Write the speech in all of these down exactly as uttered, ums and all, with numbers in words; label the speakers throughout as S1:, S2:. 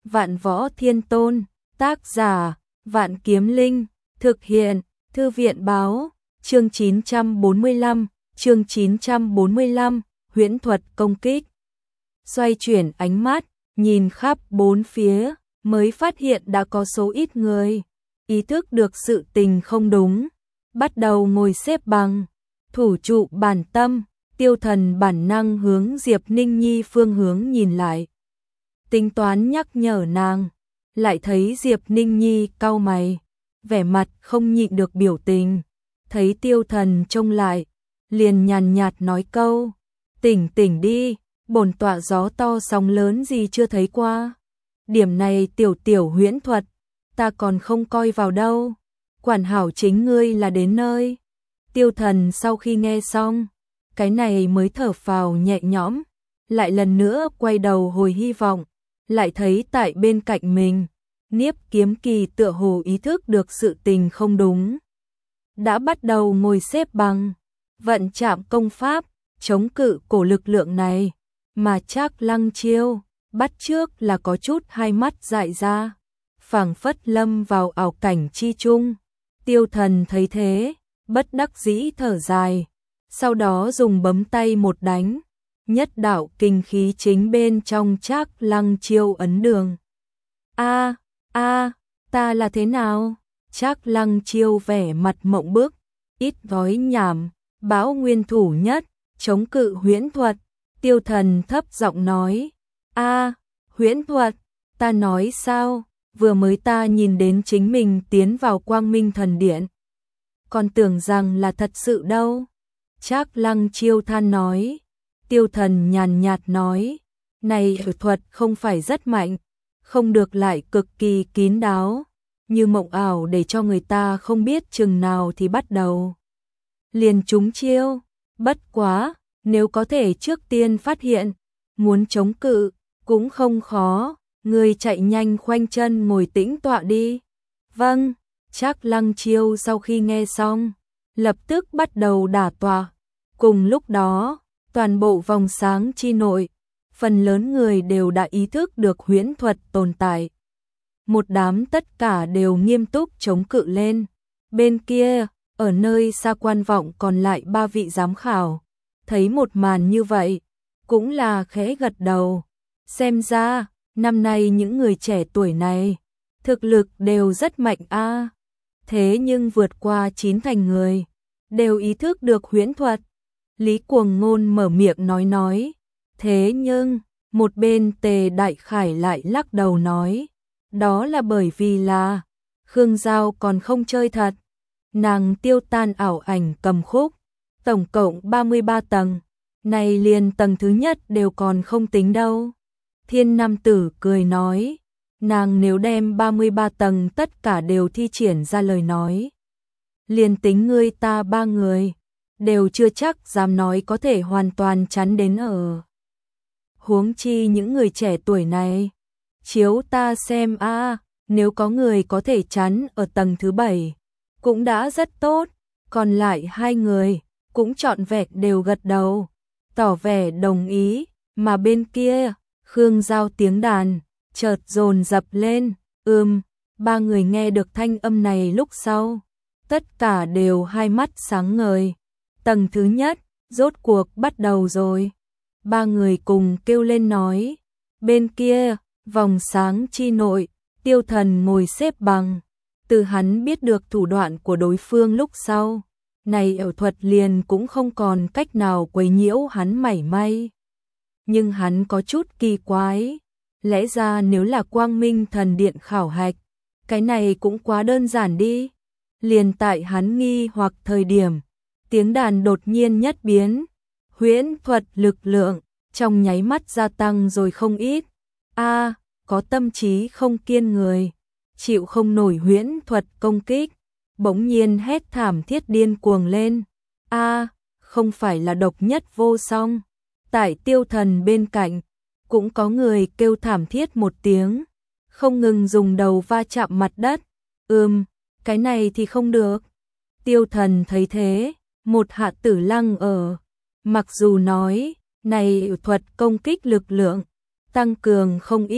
S1: Vạn Võ Thiên Tôn, tác giả, Vạn Kiếm Linh, thực hiện, Thư viện báo, chương chín trăm bốn mươi lăm, chương chín trăm bốn mươi lăm, huyễn thuật công kích. Xoay chuyển ánh mắt, nhìn khắp bốn phía, mới phát hiện đã có số ít người ý thức được sự tình không đúng, bắt đầu ngồi xếp bằng, thủ trụ bản tâm. Tiêu Thần bản năng hướng Diệp Ninh Nhi phương hướng nhìn lại, tính toán nhắc nhở nàng, lại thấy Diệp Ninh Nhi cau mày, vẻ mặt không nhịn được biểu tình, thấy Tiêu Thần trông lại, liền nhàn nhạt nói câu, tỉnh tỉnh đi, bổn tọa gió to sóng lớn gì chưa thấy qua, điểm này tiểu tiểu huyễn thuật, ta còn không coi vào đâu, quản hảo chính ngươi là đến nơi. Tiêu Thần sau khi nghe xong, cái này mới thở phào nhẹ nhõm, lại lần nữa quay đầu hồi hy vọng, lại thấy tại bên cạnh mình, Niếp Kiếm Kỳ tựa hồ ý thức được sự tình không đúng, đã bắt đầu ngồi xếp bằng, vận chạm công pháp, chống cự cổ lực lượng này, mà Trác Lăng Chiêu bắt trước là có chút hai mắt dại ra, phảng phất lâm vào ảo cảnh chi chung. Tiêu Thần thấy thế, bất đắc dĩ thở dài, sau đó dùng bấm tay một đánh, nhất đạo kinh khí chính bên trong Trác Lăng Chiêu ấn đường. A, a, ta là thế nào? Trác Lăng Chiêu vẻ mặt mộng bức, ít nói nhảm, bão nguyên thủ nhất, chống cự huyễn thuật. Tiêu Thần thấp giọng nói, a, huyễn thuật, ta nói sao? Vừa mới ta nhìn đến chính mình tiến vào Quang Minh Thần Điện, còn tưởng rằng là thật sự đâu. Trác Lăng Chiêu than nói. Tiêu Thần nhàn nhạt nói, này ảo thuật không phải rất mạnh, không được lại cực kỳ kín đáo, như mộng ảo để cho người ta không biết chừng nào thì bắt đầu liền trúng chiêu, bất quá, nếu có thể trước tiên phát hiện, muốn chống cự, cũng không khó, người chạy nhanh khoanh chân ngồi tĩnh tọa đi. Vâng, Trác Lăng Chiêu sau khi nghe xong, lập tức bắt đầu đả tọa, cùng lúc đó, toàn bộ vòng sáng chi nội, phần lớn người đều đã ý thức được huyễn thuật tồn tại. Một đám tất cả đều nghiêm túc chống cự lên. Bên kia, ở nơi xa quan vọng còn lại ba vị giám khảo, thấy một màn như vậy, cũng là khẽ gật đầu. Xem ra, năm nay những người trẻ tuổi này, thực lực đều rất mạnh a. Thế nhưng vượt qua chín thành người, đều ý thức được huyễn thuật. Lý Cuồng Ngôn mở miệng nói nói, thế nhưng, một bên Tề Đại Khải lại lắc đầu nói, đó là bởi vì là, Khương Giao còn không chơi thật, nàng tiêu tan ảo ảnh cầm khúc, tổng cộng ba mươi ba tầng, này liền tầng thứ nhất đều còn không tính đâu. Thiên Nam Tử cười nói, nàng nếu đem ba mươi ba tầng tất cả đều thi triển ra lời nói, liền tính ngươi ta ba người, đều chưa chắc dám nói có thể hoàn toàn chắn đến ở. Huống chi những người trẻ tuổi này, chiếu ta xem a, nếu có người có thể chắn ở tầng thứ bảy, cũng đã rất tốt, còn lại hai người, cũng trọn vẹn đều gật đầu, tỏ vẻ đồng ý, mà bên kia, Khương Giao tiếng đàn, chợt dồn dập lên, ưm, ba người nghe được thanh âm này lúc sau, tất cả đều hai mắt sáng ngời. Tầng thứ nhất, rốt cuộc bắt đầu rồi. Ba người cùng kêu lên nói. Bên kia, vòng sáng chi nội, Tiêu Thần ngồi xếp bằng. Từ hắn biết được thủ đoạn của đối phương lúc sau, này ảo thuật liền cũng không còn cách nào quấy nhiễu hắn mảy may. Nhưng hắn có chút kỳ quái. Lẽ ra nếu là Quang Minh Thần Điện khảo hạch, cái này cũng quá đơn giản đi. Liền tại hắn nghi hoặc thời điểm, tiếng đàn đột nhiên nhất biến, huyễn thuật lực lượng trong nháy mắt gia tăng rồi không ít. A, có tâm trí không kiên người, chịu không nổi huyễn thuật công kích, bỗng nhiên hét thảm thiết điên cuồng lên. A, không phải là độc nhất vô song. Tại Tiêu Thần bên cạnh, cũng có người kêu thảm thiết một tiếng, không ngừng dùng đầu va chạm mặt đất. Ừm, cái này thì không được. Tiêu Thần thấy thế, một hạ tử lăng ở, mặc dù nói, này thuật công kích lực lượng, tăng cường không ít,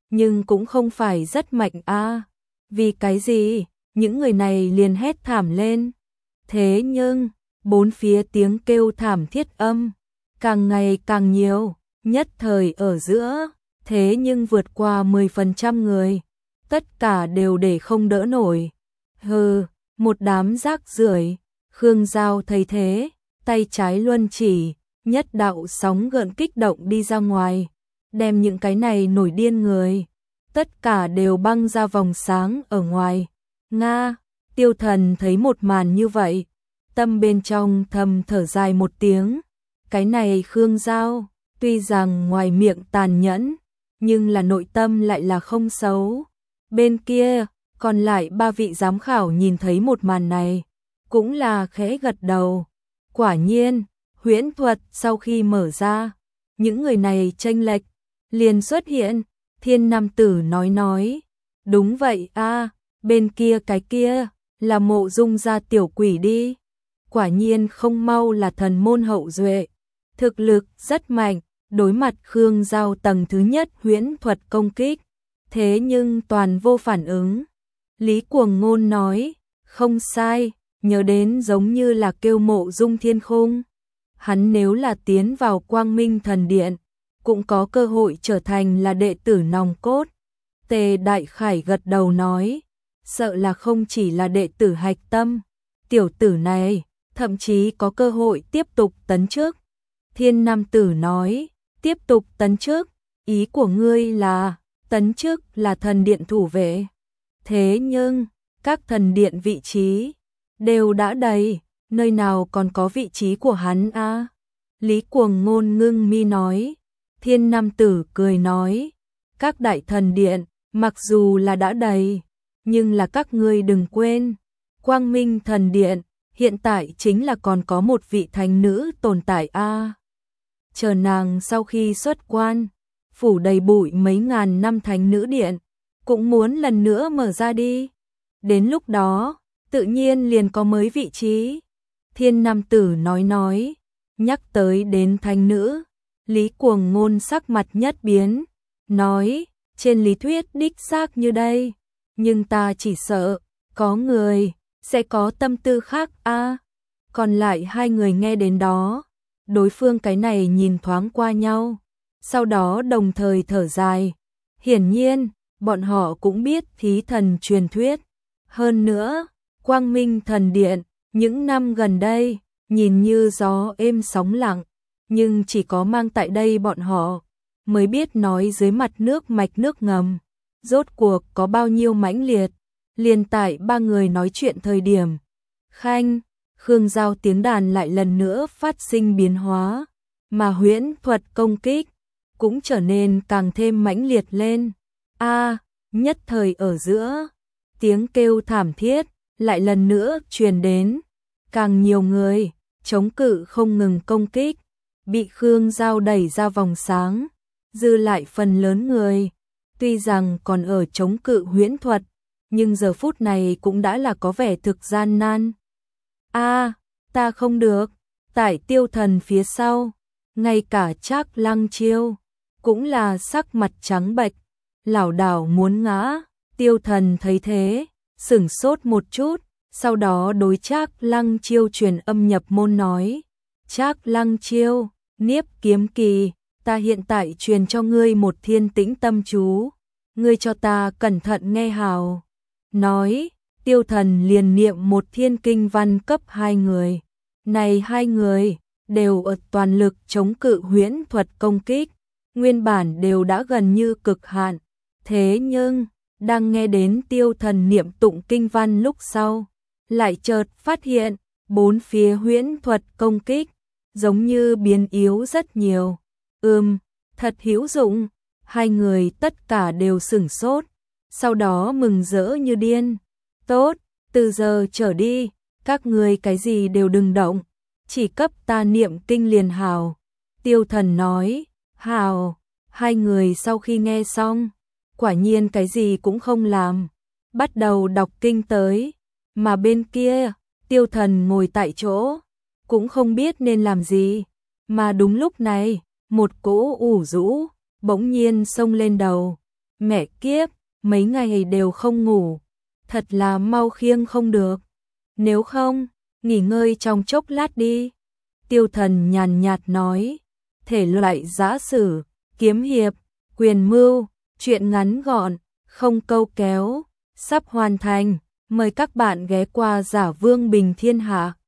S1: nhưng cũng không phải rất mạnh a. Vì cái gì? Những người này liền hét thảm lên. Thế nhưng, bốn phía tiếng kêu thảm thiết âm càng ngày càng nhiều, nhất thời ở giữa, thế nhưng vượt qua mười phần trăm người, tất cả đều để không đỡ nổi. Hừ, một đám rác rưởi. Khương Giao thấy thế, tay trái luân chỉ, nhất đạo sóng gợn kích động đi ra ngoài, đem những cái này nổi điên người, tất cả đều băng ra vòng sáng ở ngoài. Nga, Tiêu Thần thấy một màn như vậy, tâm bên trong thầm thở dài một tiếng. Cái này Khương Giao, tuy rằng ngoài miệng tàn nhẫn, nhưng là nội tâm lại là không xấu. Bên kia, còn lại ba vị giám khảo nhìn thấy một màn này, cũng là khẽ gật đầu. Quả nhiên, huyễn thuật sau khi mở ra, những người này chênh lệch, liền xuất hiện. Thiên nam tử nói nói, đúng vậy a, bên kia cái kia, là Mộ Dung gia tiểu quỷ đi. Quả nhiên không mau là thần môn hậu duệ, thực lực rất mạnh, đối mặt Khương Giao tầng thứ nhất huyễn thuật công kích, thế nhưng toàn vô phản ứng. Lý Cuồng Ngôn nói, không sai, nhớ đến giống như là kêu Mộ Dung Thiên Khung. Hắn nếu là tiến vào Quang Minh Thần Điện, cũng có cơ hội trở thành là đệ tử nòng cốt. Tề Đại Khải gật đầu nói, sợ là không chỉ là đệ tử hạch tâm, tiểu tử này, thậm chí có cơ hội tiếp tục tấn chức. Thiên nam tử nói, tiếp tục tấn chức, ý của ngươi là, tấn chức là thần điện thủ vệ. Thế nhưng, các thần điện vị trí, đều đã đầy, nơi nào còn có vị trí của hắn a? À? Lý Cuồng Ngôn ngưng mi nói. Thiên nam tử cười nói, các đại thần điện, mặc dù là đã đầy, nhưng là các ngươi đừng quên, Quang Minh Thần Điện, hiện tại chính là còn có một vị thánh nữ tồn tại a. À, chờ nàng sau khi xuất quan, phủ đầy bụi mấy ngàn năm thánh nữ điện, cũng muốn lần nữa mở ra đi. Đến lúc đó, tự nhiên liền có mới vị trí. Thiên nam tử nói nói, nhắc tới đến thánh nữ, Lý Cuồng Ngôn sắc mặt nhất biến, nói, trên lý thuyết đích xác như đây, nhưng ta chỉ sợ, có người, sẽ có tâm tư khác a. À, còn lại hai người nghe đến đó, đối phương cái này nhìn thoáng qua nhau, sau đó đồng thời thở dài. Hiển nhiên, bọn họ cũng biết thí thần truyền thuyết. Hơn nữa, Quang Minh Thần Điện, những năm gần đây, nhìn như gió êm sóng lặng, nhưng chỉ có mang tại đây bọn họ mới biết nói dưới mặt nước mạch nước ngầm, rốt cuộc có bao nhiêu mãnh liệt. Liền tại ba người nói chuyện thời điểm, Khanh, Khương Giao tiếng đàn lại lần nữa phát sinh biến hóa, mà huyễn thuật công kích cũng trở nên càng thêm mãnh liệt lên. A, à, nhất thời ở giữa, tiếng kêu thảm thiết lại lần nữa truyền đến, càng nhiều người chống cự không ngừng công kích, bị Khương Giao đẩy ra vòng sáng, dư lại phần lớn người, tuy rằng còn ở chống cự huyễn thuật, nhưng giờ phút này cũng đã là có vẻ thực gian nan. A, à, ta không được, tại Tiêu Thần phía sau, ngay cả Trác Lăng Chiêu cũng là sắc mặt trắng bệch, lảo đảo muốn ngã. Tiêu Thần thấy thế, sửng sốt một chút, sau đó đối Trác Lăng Chiêu truyền âm nhập môn nói, Trác Lăng Chiêu, Niếp Kiếm Kỳ, ta hiện tại truyền cho ngươi một thiên tĩnh tâm chú, ngươi cho ta cẩn thận nghe hào. Nói, Tiêu Thần liền niệm một thiên kinh văn cấp hai người. Này hai người, đều ở toàn lực chống cự huyễn thuật công kích, nguyên bản đều đã gần như cực hạn. Thế nhưng, đang nghe đến Tiêu Thần niệm tụng kinh văn lúc sau, lại chợt phát hiện, bốn phía huyễn thuật công kích, giống như biến yếu rất nhiều. Ừm, thật hữu dụng. Hai người tất cả đều sửng sốt, sau đó mừng rỡ như điên. Tốt, từ giờ trở đi, các người cái gì đều đừng động, chỉ cấp ta niệm kinh liền hào. Tiêu Thần nói, hào. Hai người sau khi nghe xong, quả nhiên cái gì cũng không làm, bắt đầu đọc kinh tới. Mà bên kia, Tiêu Thần ngồi tại chỗ, cũng không biết nên làm gì. Mà đúng lúc này, một cỗ ủ rũ bỗng nhiên xông lên đầu, Mẹ kiếp, mấy ngày đều không ngủ, thật là mau khiêng không được. Nếu không, nghỉ ngơi trong chốc lát đi. Tiêu Thần nhàn nhạt nói, thể loại giã sử, kiếm hiệp, quyền mưu, truyện ngắn gọn, không câu kéo, sắp hoàn thành, mời các bạn ghé qua Giả Vương Bình Thiên Hạ.